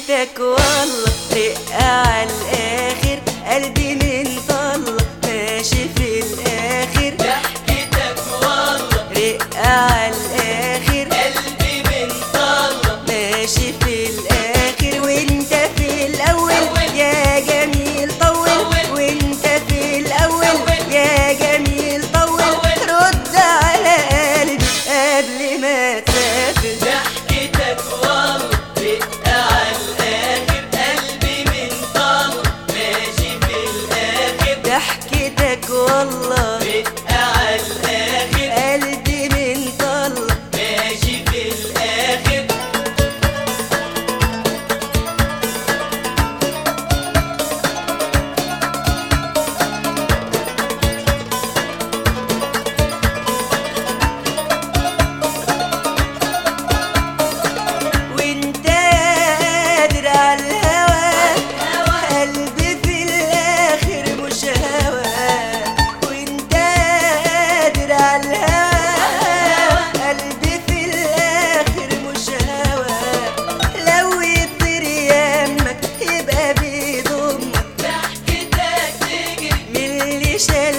ضحكتك والله رقة عالآخر، قلبي من طلة ماشي في الآخر. ضحكتك والله رقة عالآخر، قلبي من طلة ماشي في الآخر. وانت في الأول يا جميل طول، وانت في الأول يا جميل طول. رد على قلبي قبل ما تسافر. ضحكتك والله رقة عالآخر، قلبي من طلة ماشي في الآخر. ضحكتك والله رقة عالآخر، قلبي من طلة ماشي في الآخر. وانت قادر على الهوى، قلبي في الاخر مش هوى. وانت قادر على الهوى، قلبي في الاخر مش هوى. لو يطير يمك يبقى بيضمك ضحكتك تجري من اللي شاف